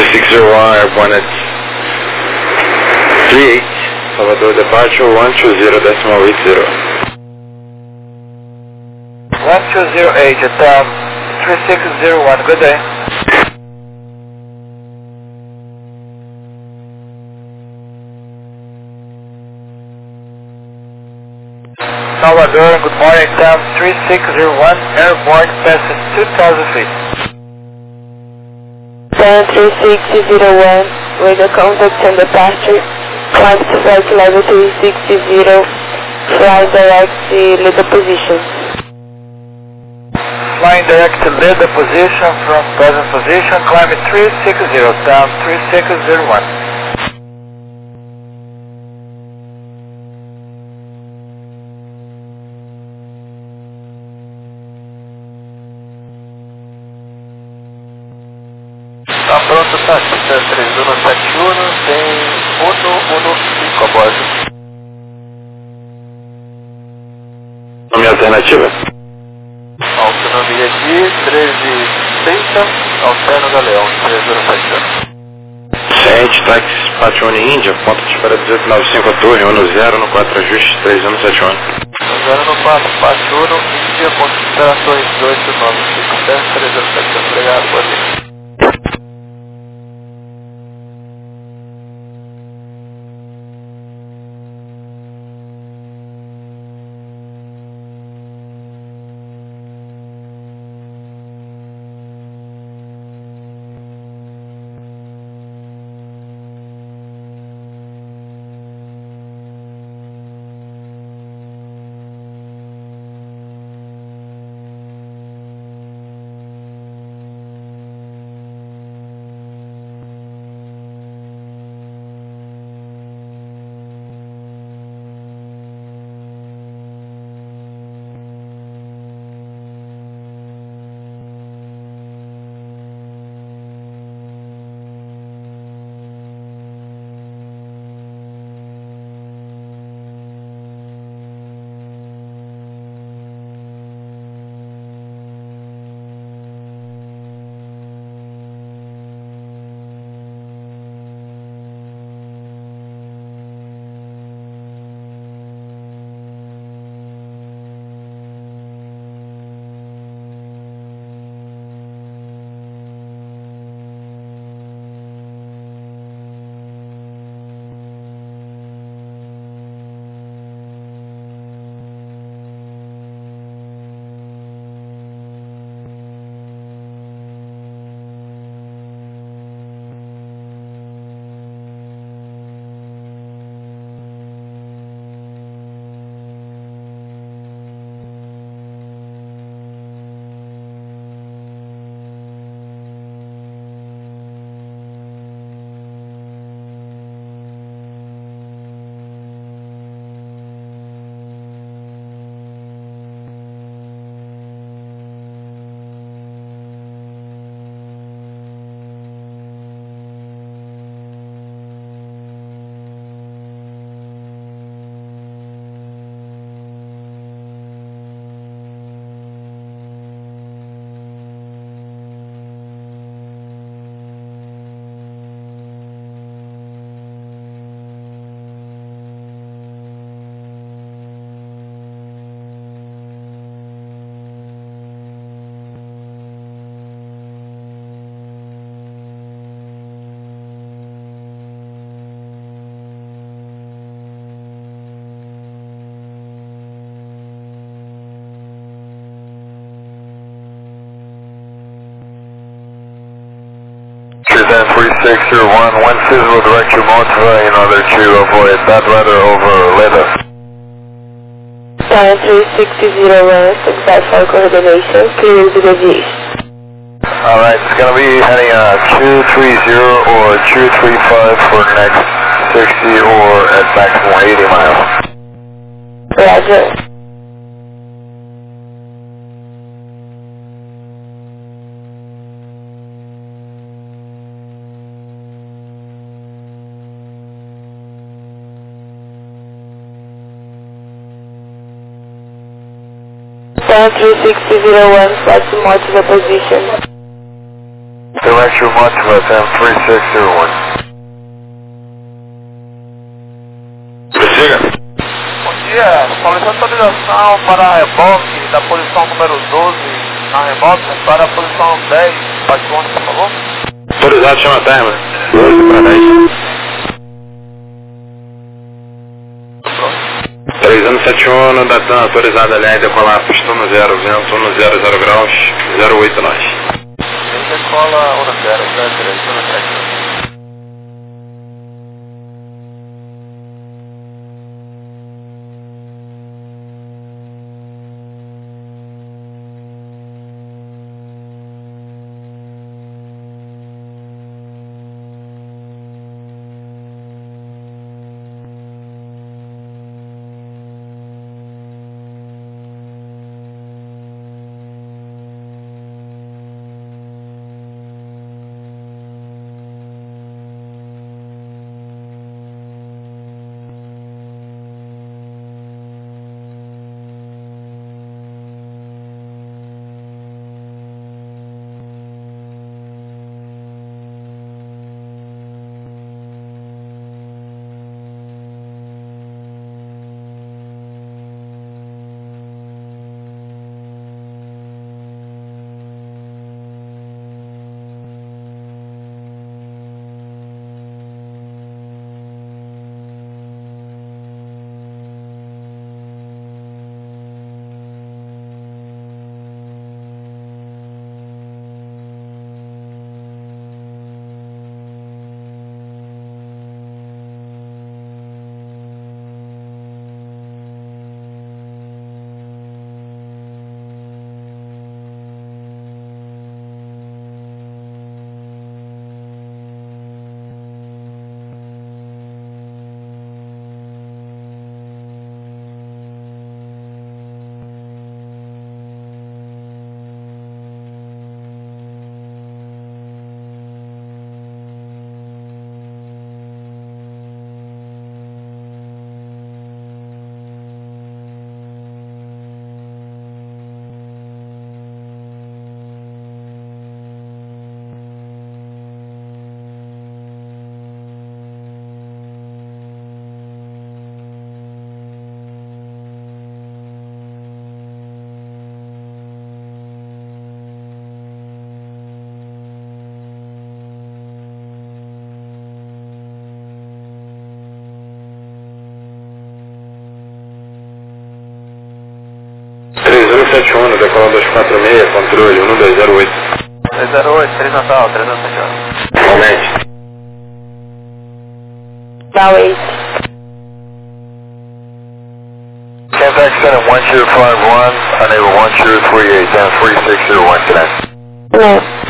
3601 airborne at 38, Salvador departure 1220.80. 1208 at 3601, good day. Salvador, good morning, 3601, airborne passing 2000 feet. 3601, radar contact and departure, climb to flight level 360, fly direct to leader position. Flying direct to leader position from present position, climb 360, 3601. Tá pronto, táxi 3171, tem 115 a bordo. Nome alternativa? Autonomia de 1330, alterno Galeão, 3070. Ciente, táxi Patione Índia, ponto de espera 1895 a torre, 10 no 4 ajustes 3171. 10 no 4, Patione Índia, ponto de espera torre 1895, 3070, obrigado, boa noite. Then 3601, when feasible, direct your Motiva in order to avoid bad weather over Leda. 3601, standby for coordination, clear the deviation. Alright, it's going to be heading 230 or 235 for next 60 or at maximum 80 miles. Roger. Center 3601, flight to Motiva position. Direct your Mont to FM 3601. Prossiga. Bom dia, solicito autorização para a reboque da posição número 12 na reboque para a posição 10, parte 11, por favor. Autorizado, chama timer. 12 para 10. 3071, datando autorizado aliás, decolar pista no 0, vento no 00 graus, 08 nós. Decola 10, 03, 07. Decola 246, controle 1208. 308, 3 Natal, 371. Aumente. Now 8. Contact center 1251, unable 1238, down 3601 connect. No.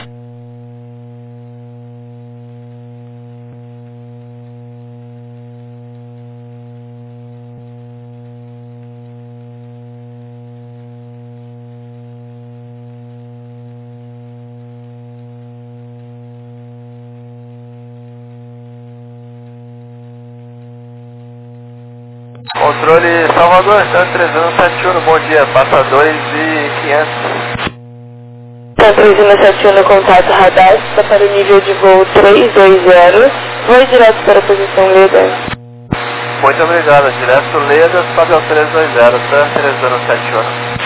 Controle Salvador, Santos 3071, bom dia, passa 2.500. Santos 3071, contato radar, está para o nível de voo 320, voo direto para a posição líder. Muito obrigado, direto Ledas, padrão 320, Santos 3071.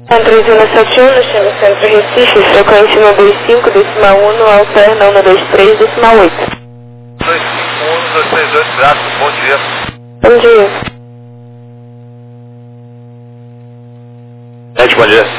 3171, destino Centro Recife, frequência 125, decimal 1, alterna 123, decimal 8. 251, 232, Braços, bom dia. Bom dia. Gente, bom dia.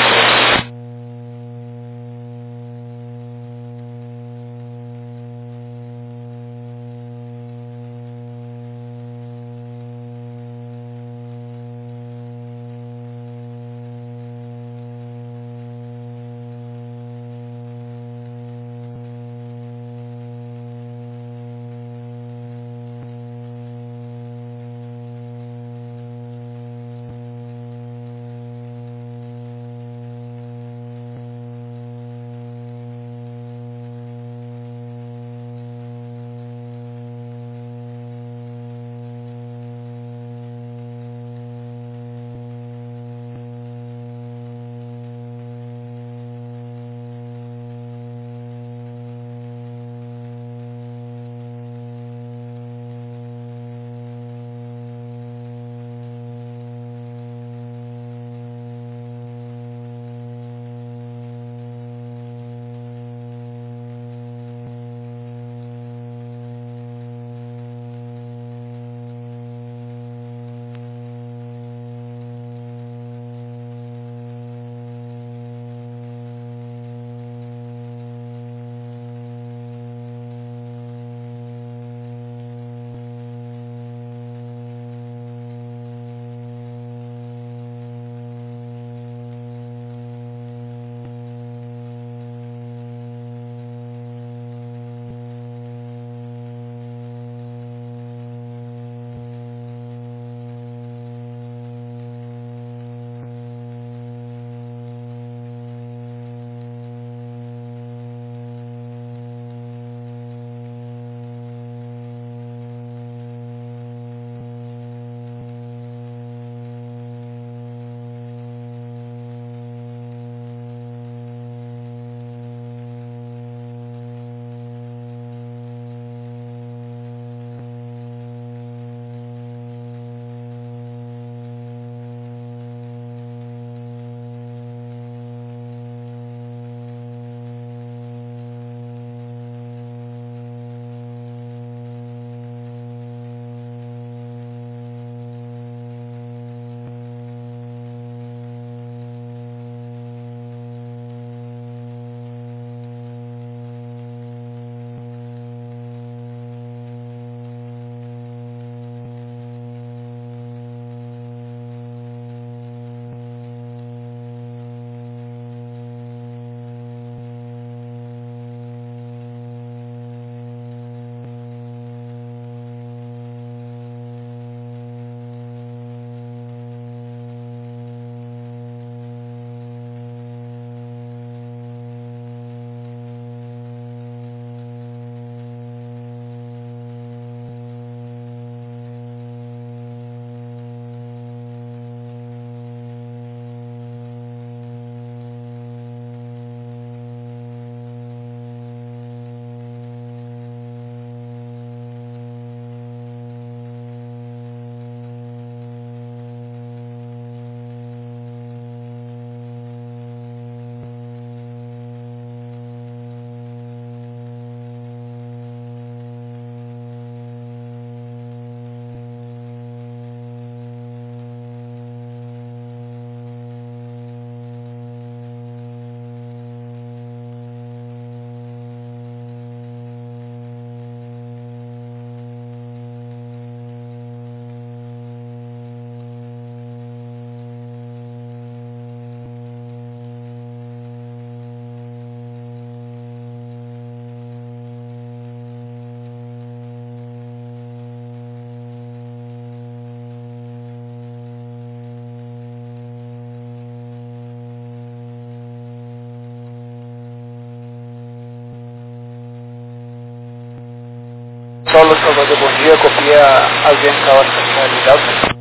Paulo Salvador, bom dia. Copia a Avianca Oscar Delta.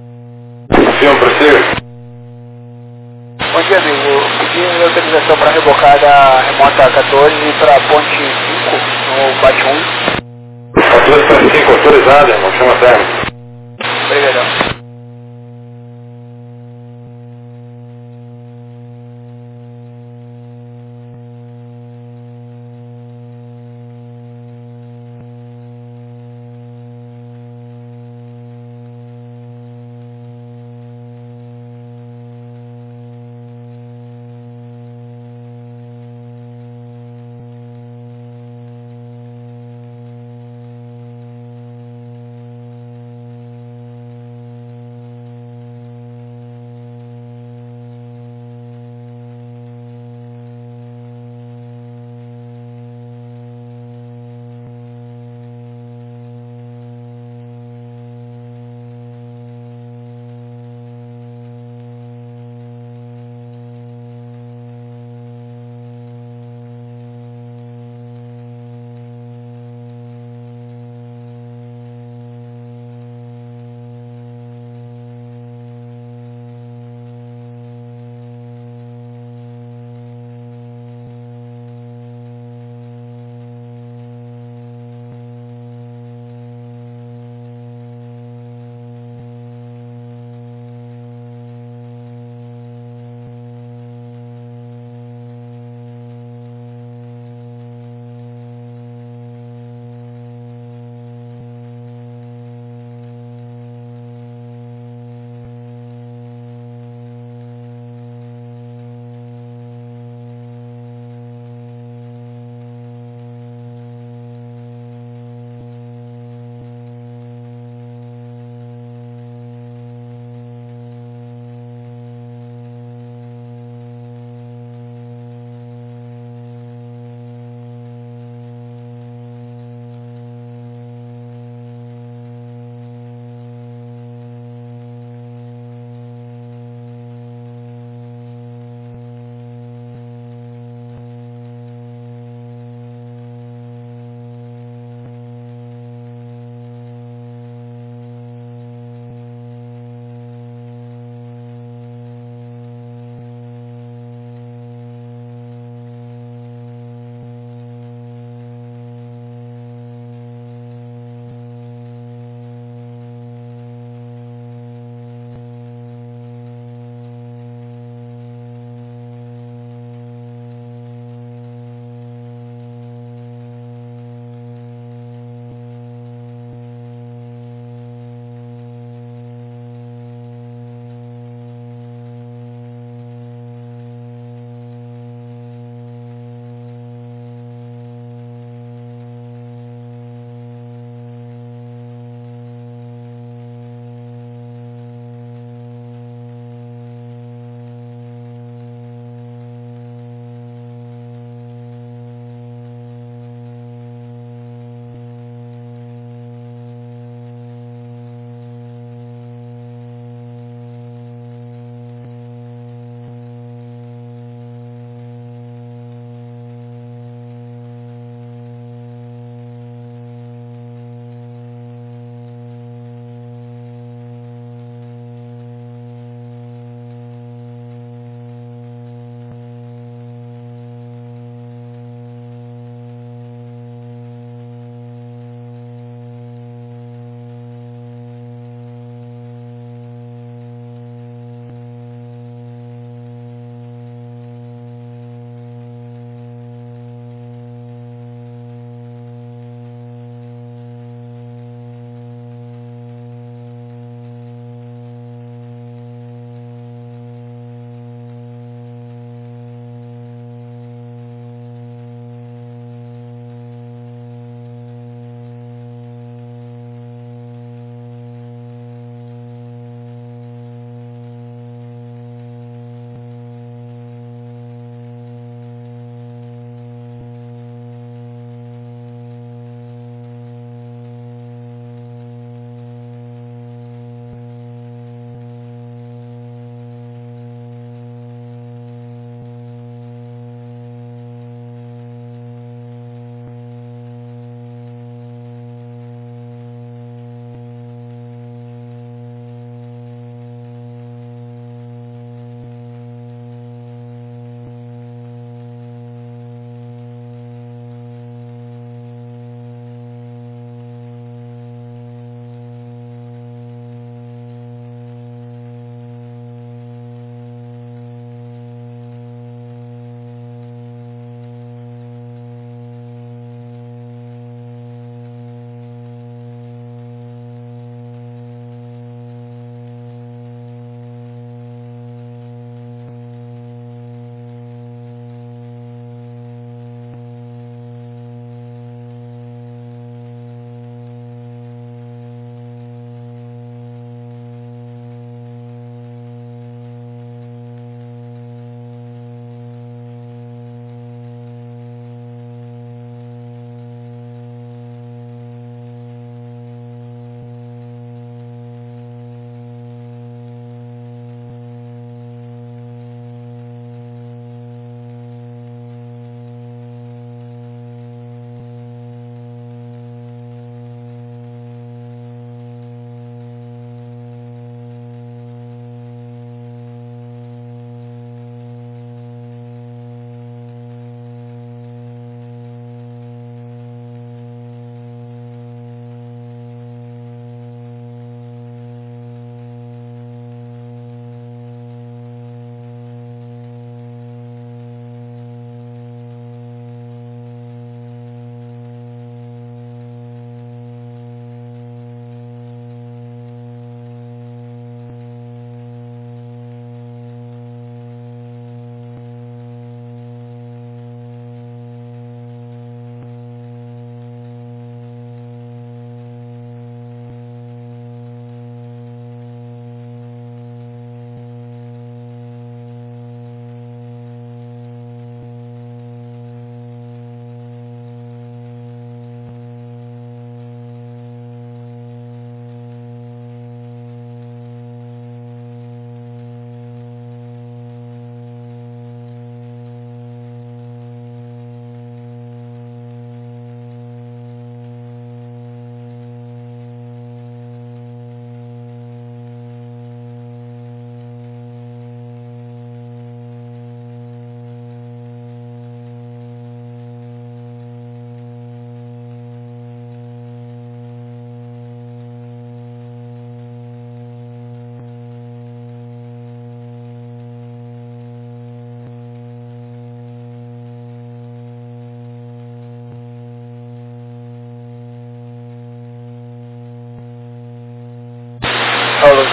Sim, prossiga. Bom dia, amigo. Pedi autorização para rebocar da remota 14 para ponte 5 no bate 1. 14 para 5, autorizado, irmão. Chama a terra. Obrigadão.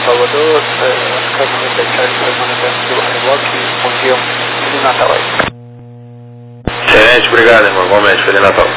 Salvador, Oscar 97 Charlie, permanecendo pelo reboque, bom dia, Feliz Natal aí. Excelente, obrigado, irmão. Igualmente, Feliz Natal.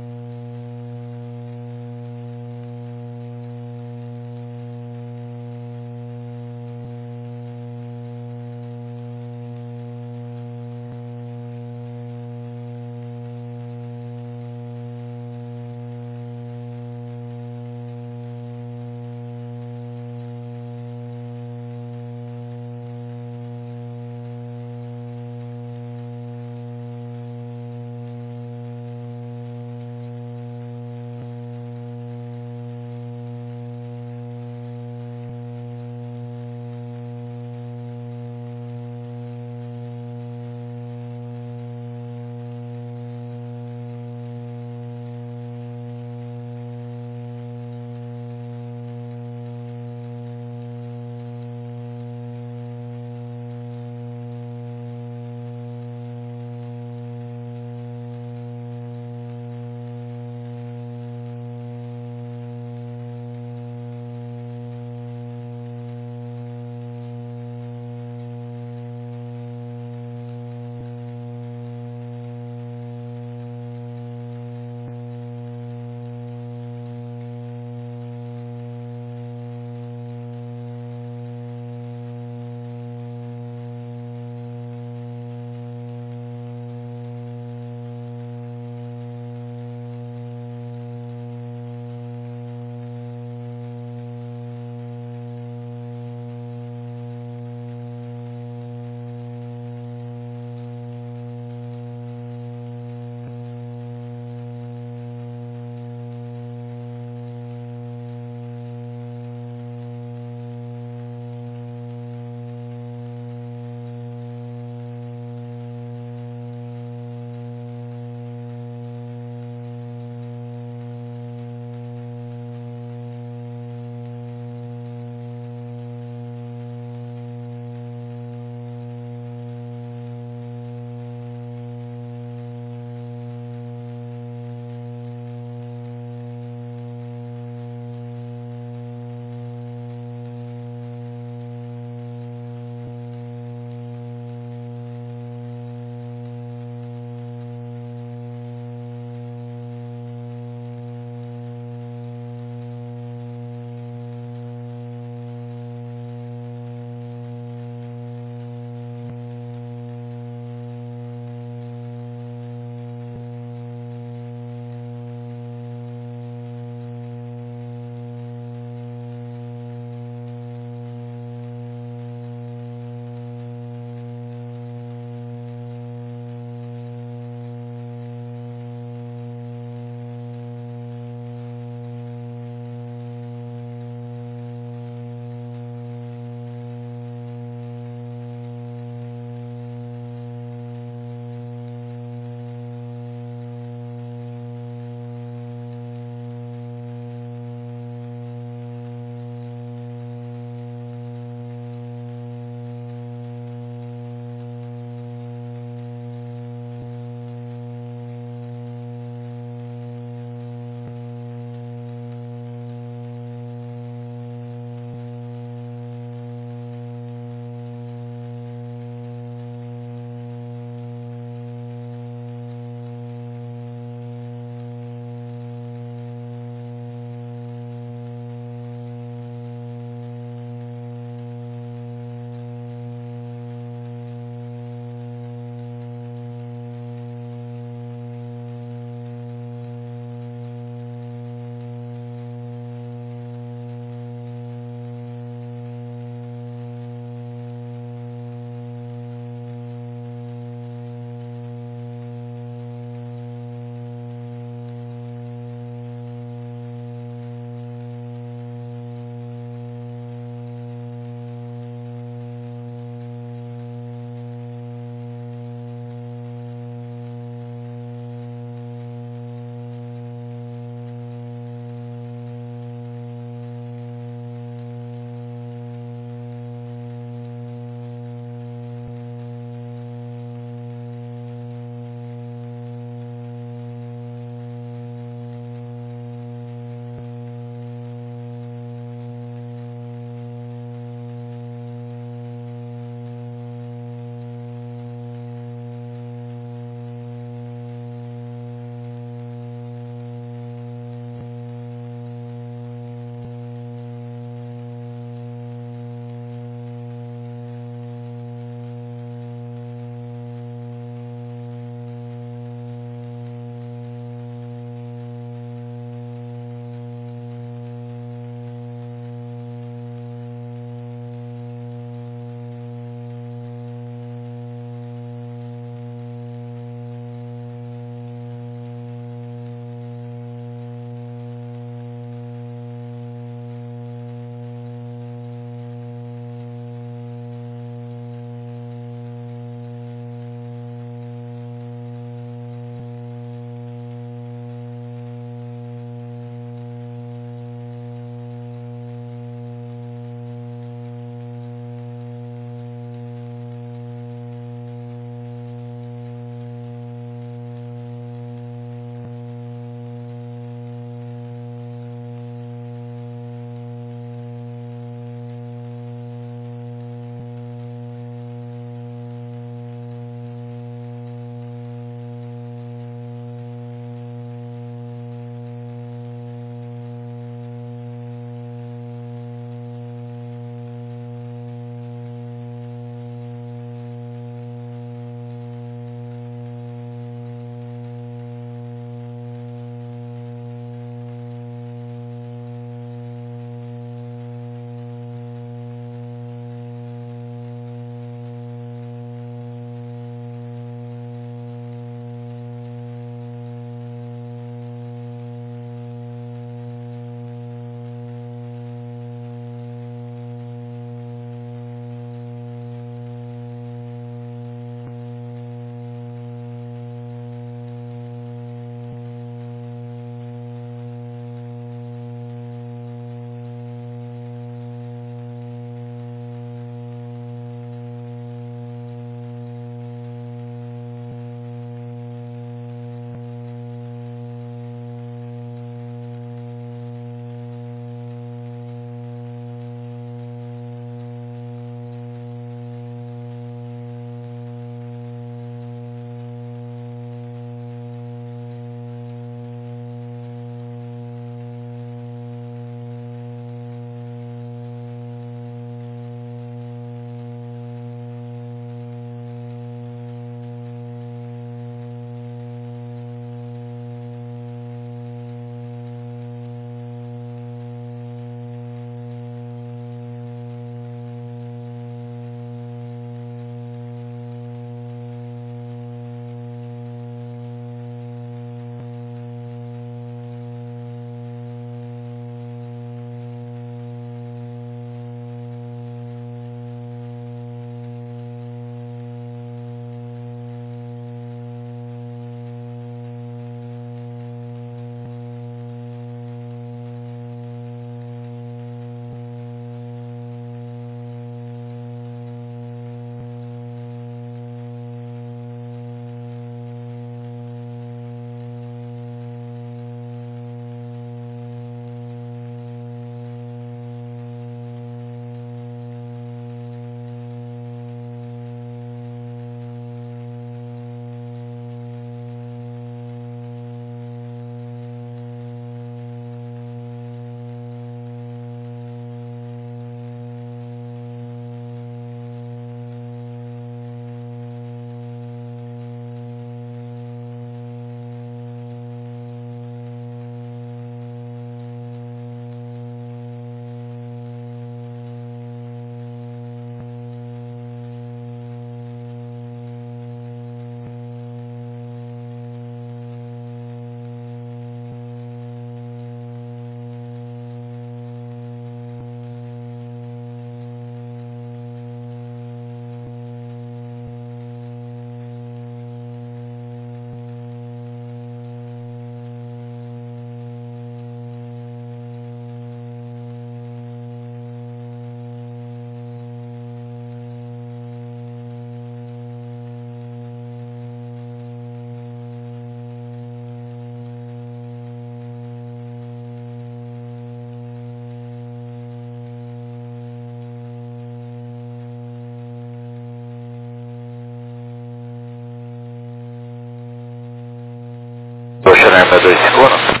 6251.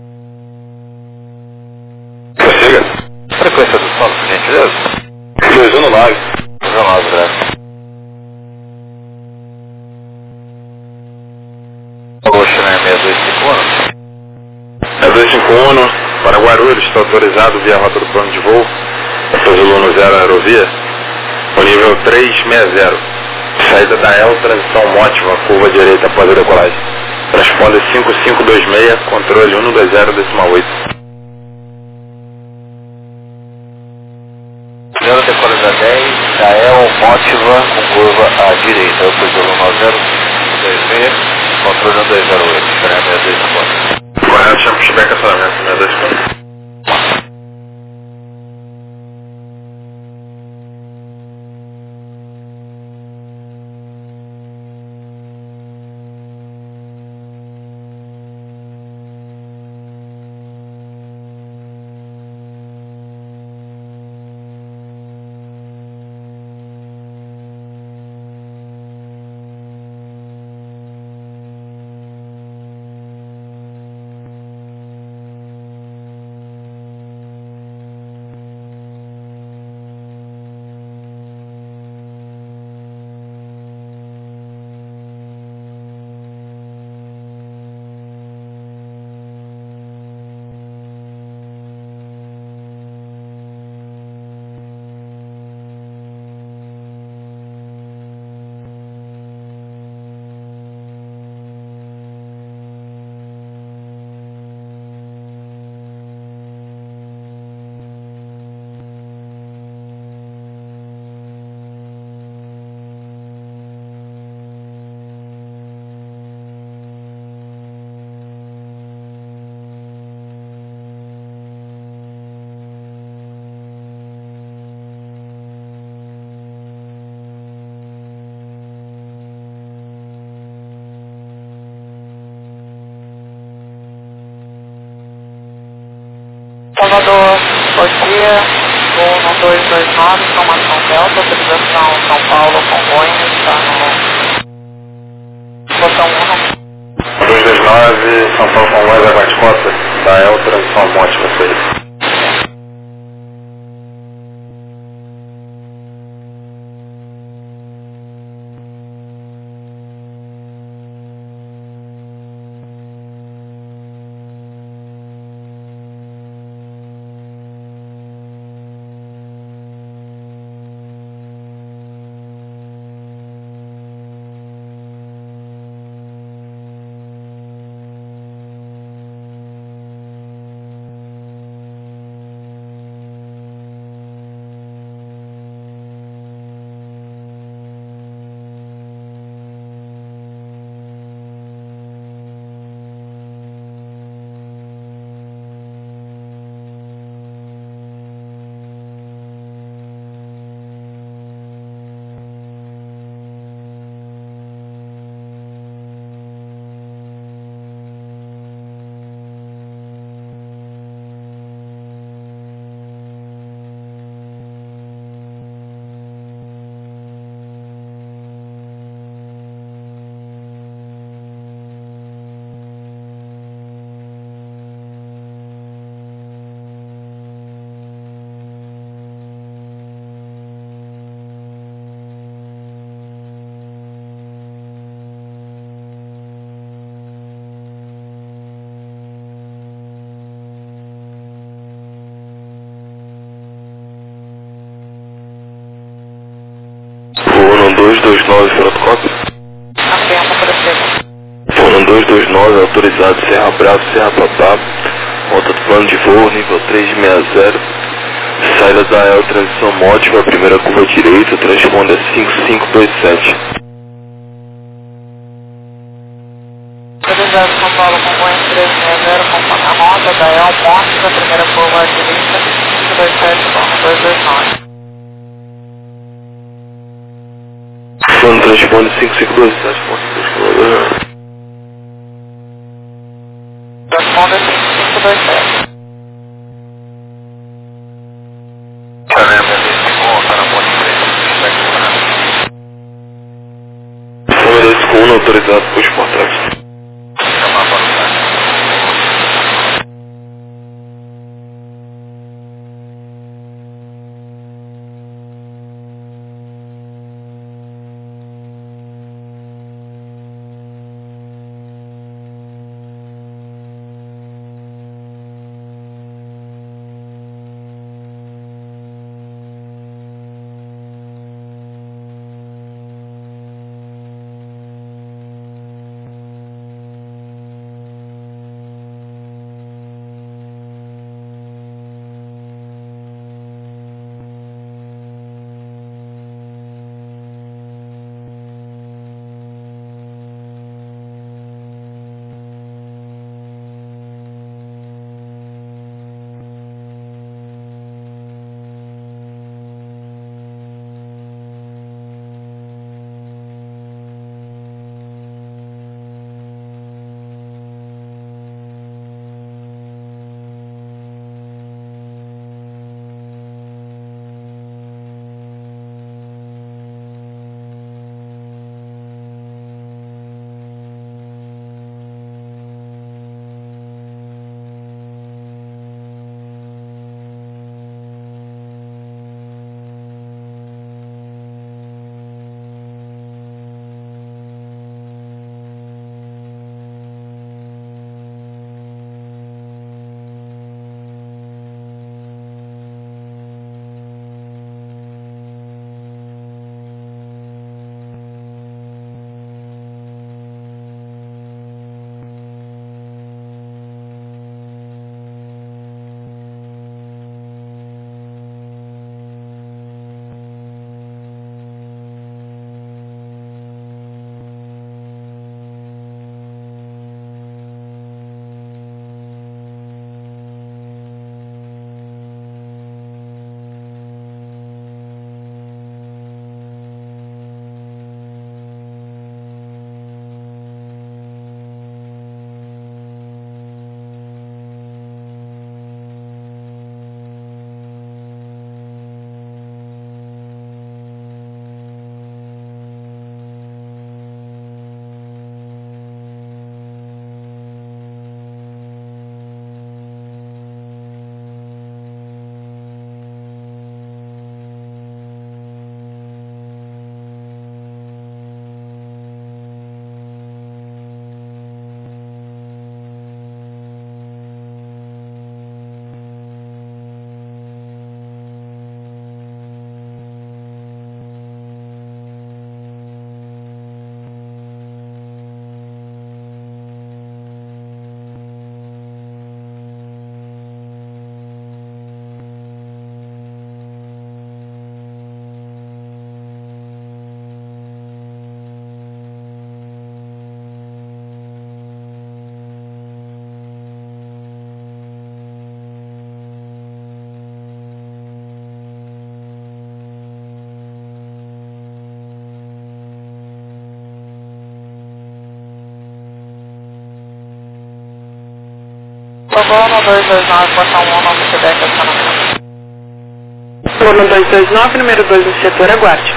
Prossiga. Frequência do som, por gentileza? 219. 19, graças. Ocean Air 6251. É 251 para Guarulhos, está autorizado via rota do plano de voo, Azul 10 aerovia, o nível 360, saída da El, transição Mótiva, curva direita após a decolagem. Transponder 5526, controle 120,8. Zero decolagem a 10, da El, Mótiva, com curva à direita, Azul 10, controle 120,8, Ocean Air 6251. Correto, chama pushback acionamento, 624. Salvador, bom dia, voo no 229, informação Delta, autorização São Paulo, Congonhas, está no botão 1. 229, São Paulo Congonhas, aguarde cota, da El, transição Mótiva, saída. Fono 229, fotocópia. Atento, prossiga. Fono 229, autorizado Serra Bravo, Serra Papá, rota do plano de voo, nível 360, saída da El, transição Mótiva, primeira curva direita, transponder 5527. Autorizado São Paulo, Congonhas 360, conforme a rota da El, Mótica, primeira curva à direita, 527, 229. Fono transponder 5527, ponto 2. Transponder 5527. Fono 251, autorizado por exportados. Voo 229, portão 1, nome Quebec, acionamento. Voo 229, número 2 no setor, aguarde.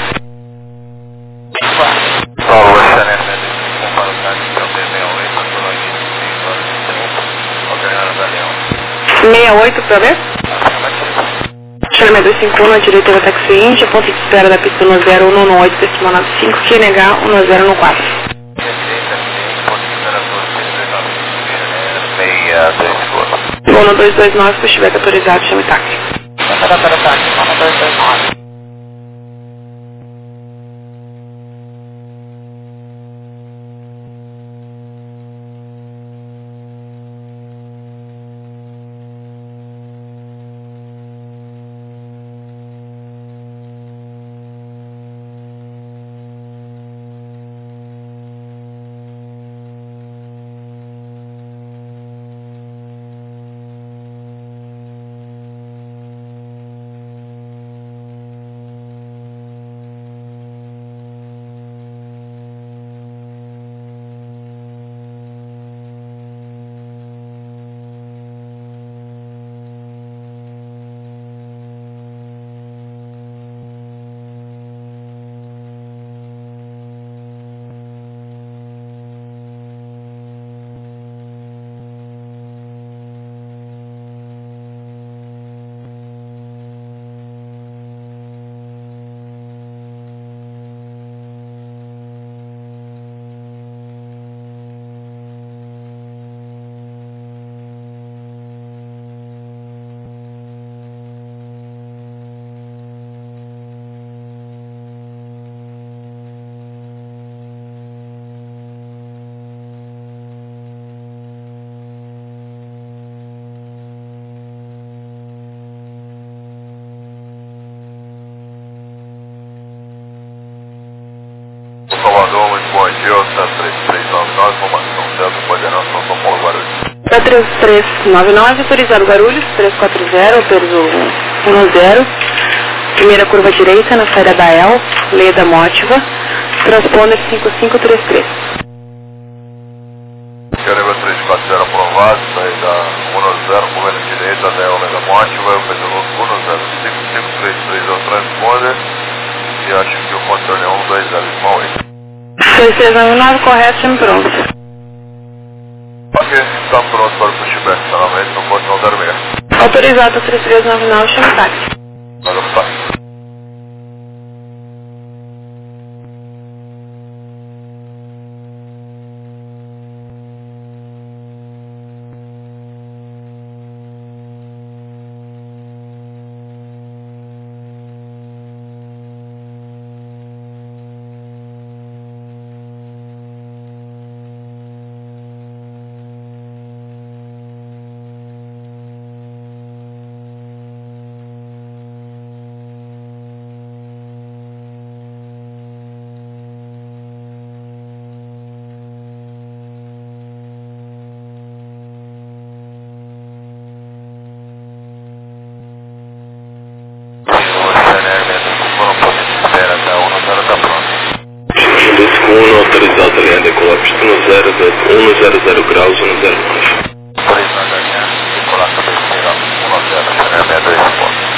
Paulo, excelente, para o táxi, então tem 68, por aqui, 5 horas e 30, alternando da Leão. 68 para ver? Chama 251 à direita da taxi Índia, ponto de espera da pista 10118, testemunho 5, QNH 1014. Voo 229, se estiver autorizado, chame táxi. Temperatura táxi, voo 229. Salvador, muito bom dia, Oscar 3399, informação Delta, coordenação São Paulo, Guarulhos. 3399, autorizado Guarulhos, 340, autorizo 10. Primeira curva direita na saída da El, Leda Mótiva, transponder 5533. Quero 340 aprovado, saída 10, governo direita, da El, Leda Mótiva, eu fiz o novo 10, 5533 é o transponder, e acho que o controle é 120, 6399, correto, chame pronto. Ok, está pronto para o pushback, estacionamento no portão 06. Autorizado 3399, chame táxi. Nada fácil. Autorizado linha decolar pista no 100 graus, 109. Autorizado a linha decolar cabeceira 190, 62 pontos.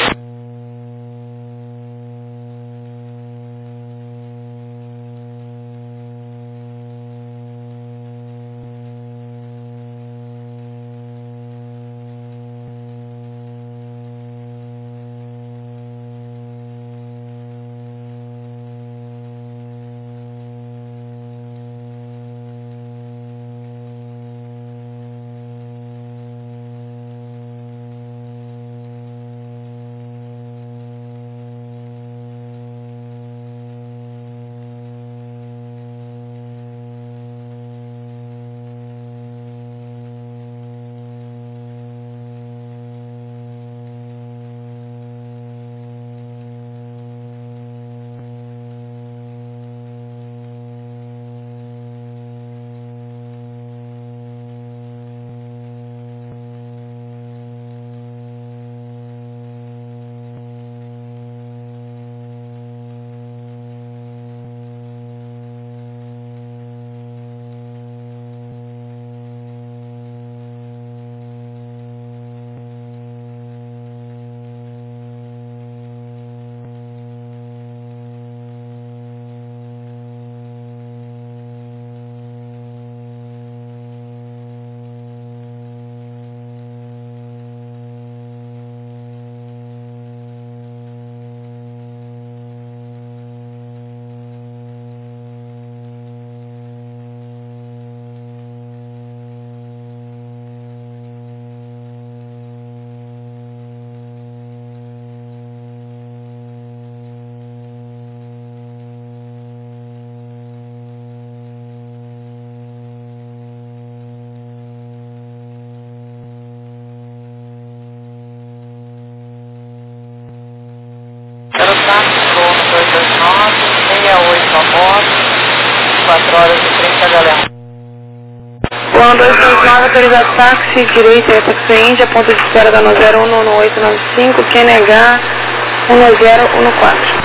4 horas e 30, galera. Plano 229, autorizado táxi, direita, Taxi Índia, ponto de espera da 01895, QNH 1014.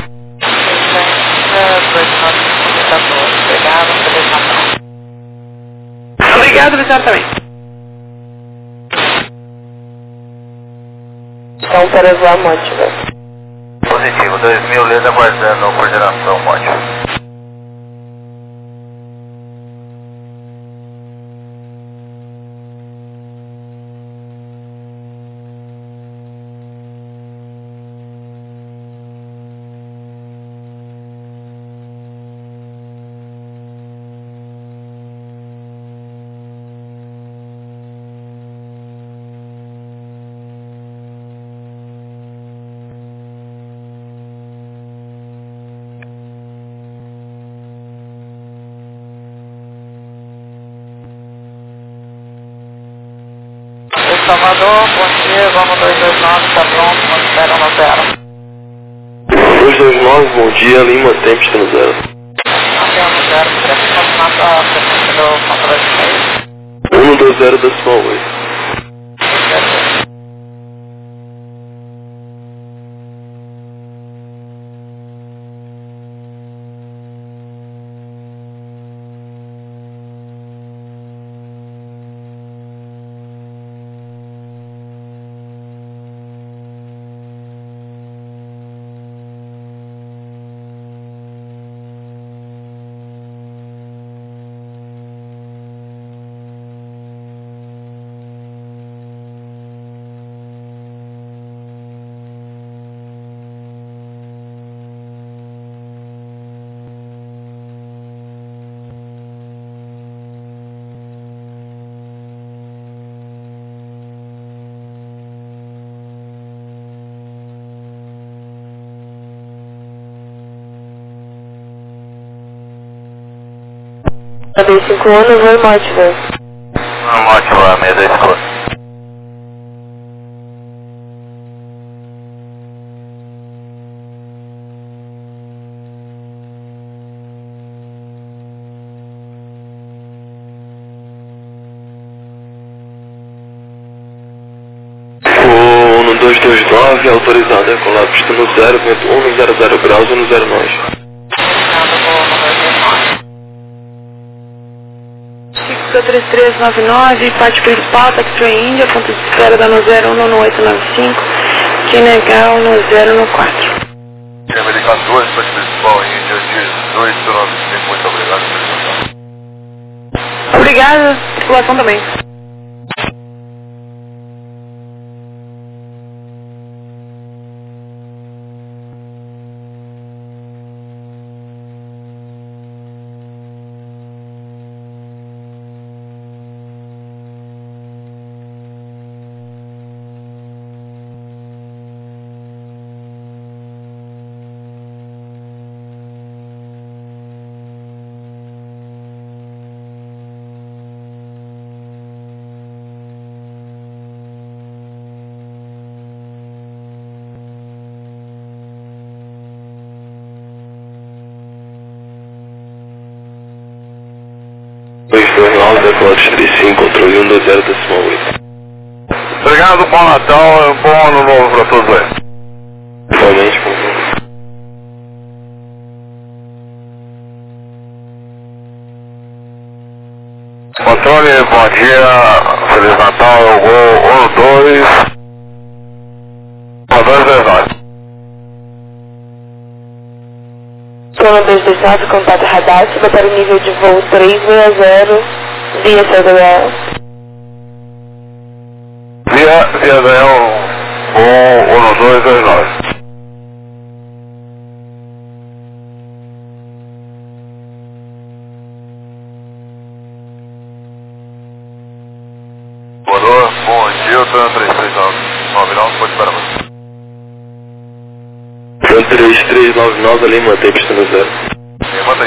295, obrigado, Feliz Natal. Obrigado, Vitória, também. Então, para voar Mótiva. Positivo, 2000, Leda aguardando coordenação, Mótiva. Salvador, bom dia, vamos 229, tá pronto, vamos esperar no 0. 229, bom dia, Lima, tempo está no 0. Até no 0, queremos continuar com a frequência do controle de meio. 120 decimal 8. Cadê 5 anos, vou Mótiva. Mótiva, mesa escura. O 229, autorizado, é colar pista no 0, vento 100 graus e no 09. Obrigado, vou no 229. 3399, parte principal, Taxi Índia, ponto de espera da 01895, QNH 1014. Americano 2, parte principal, Índia 1895, muito obrigado, Feliz Natal. Obrigada, tripulação também. Decolar 35, controle 120 decimal 8. Obrigado, bom Natal, bom ano novo para todos aí. Igualmente, bom ano. Controle, bom dia, Feliz Natal, eu vou 1229. Plano 229, contato radar, suba para o nível de voo 360, via Federal. Via Daniel, voo 1229. Voador, bom dia, eu tô no 3399, pode esperar você. 3399, Lima, tempo está no 0. Manda aí.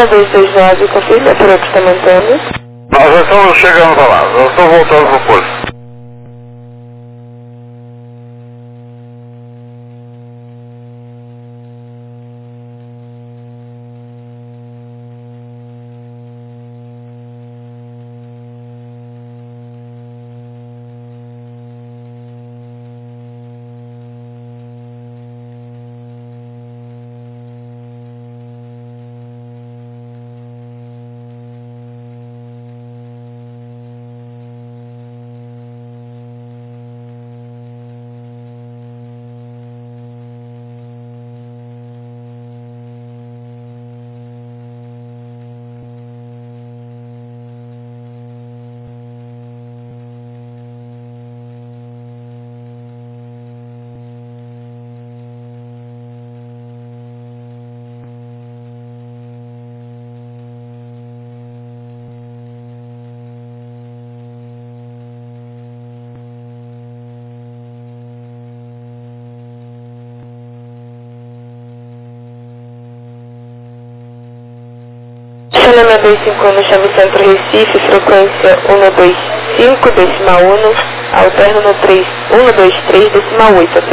China 229, confirma por que está mantendo. Nós já estamos chegando lá, nós estamos voltando para o posto. China 251, chave centro Recife, frequência 125, decimal 1, alterno no 123, decimal 8.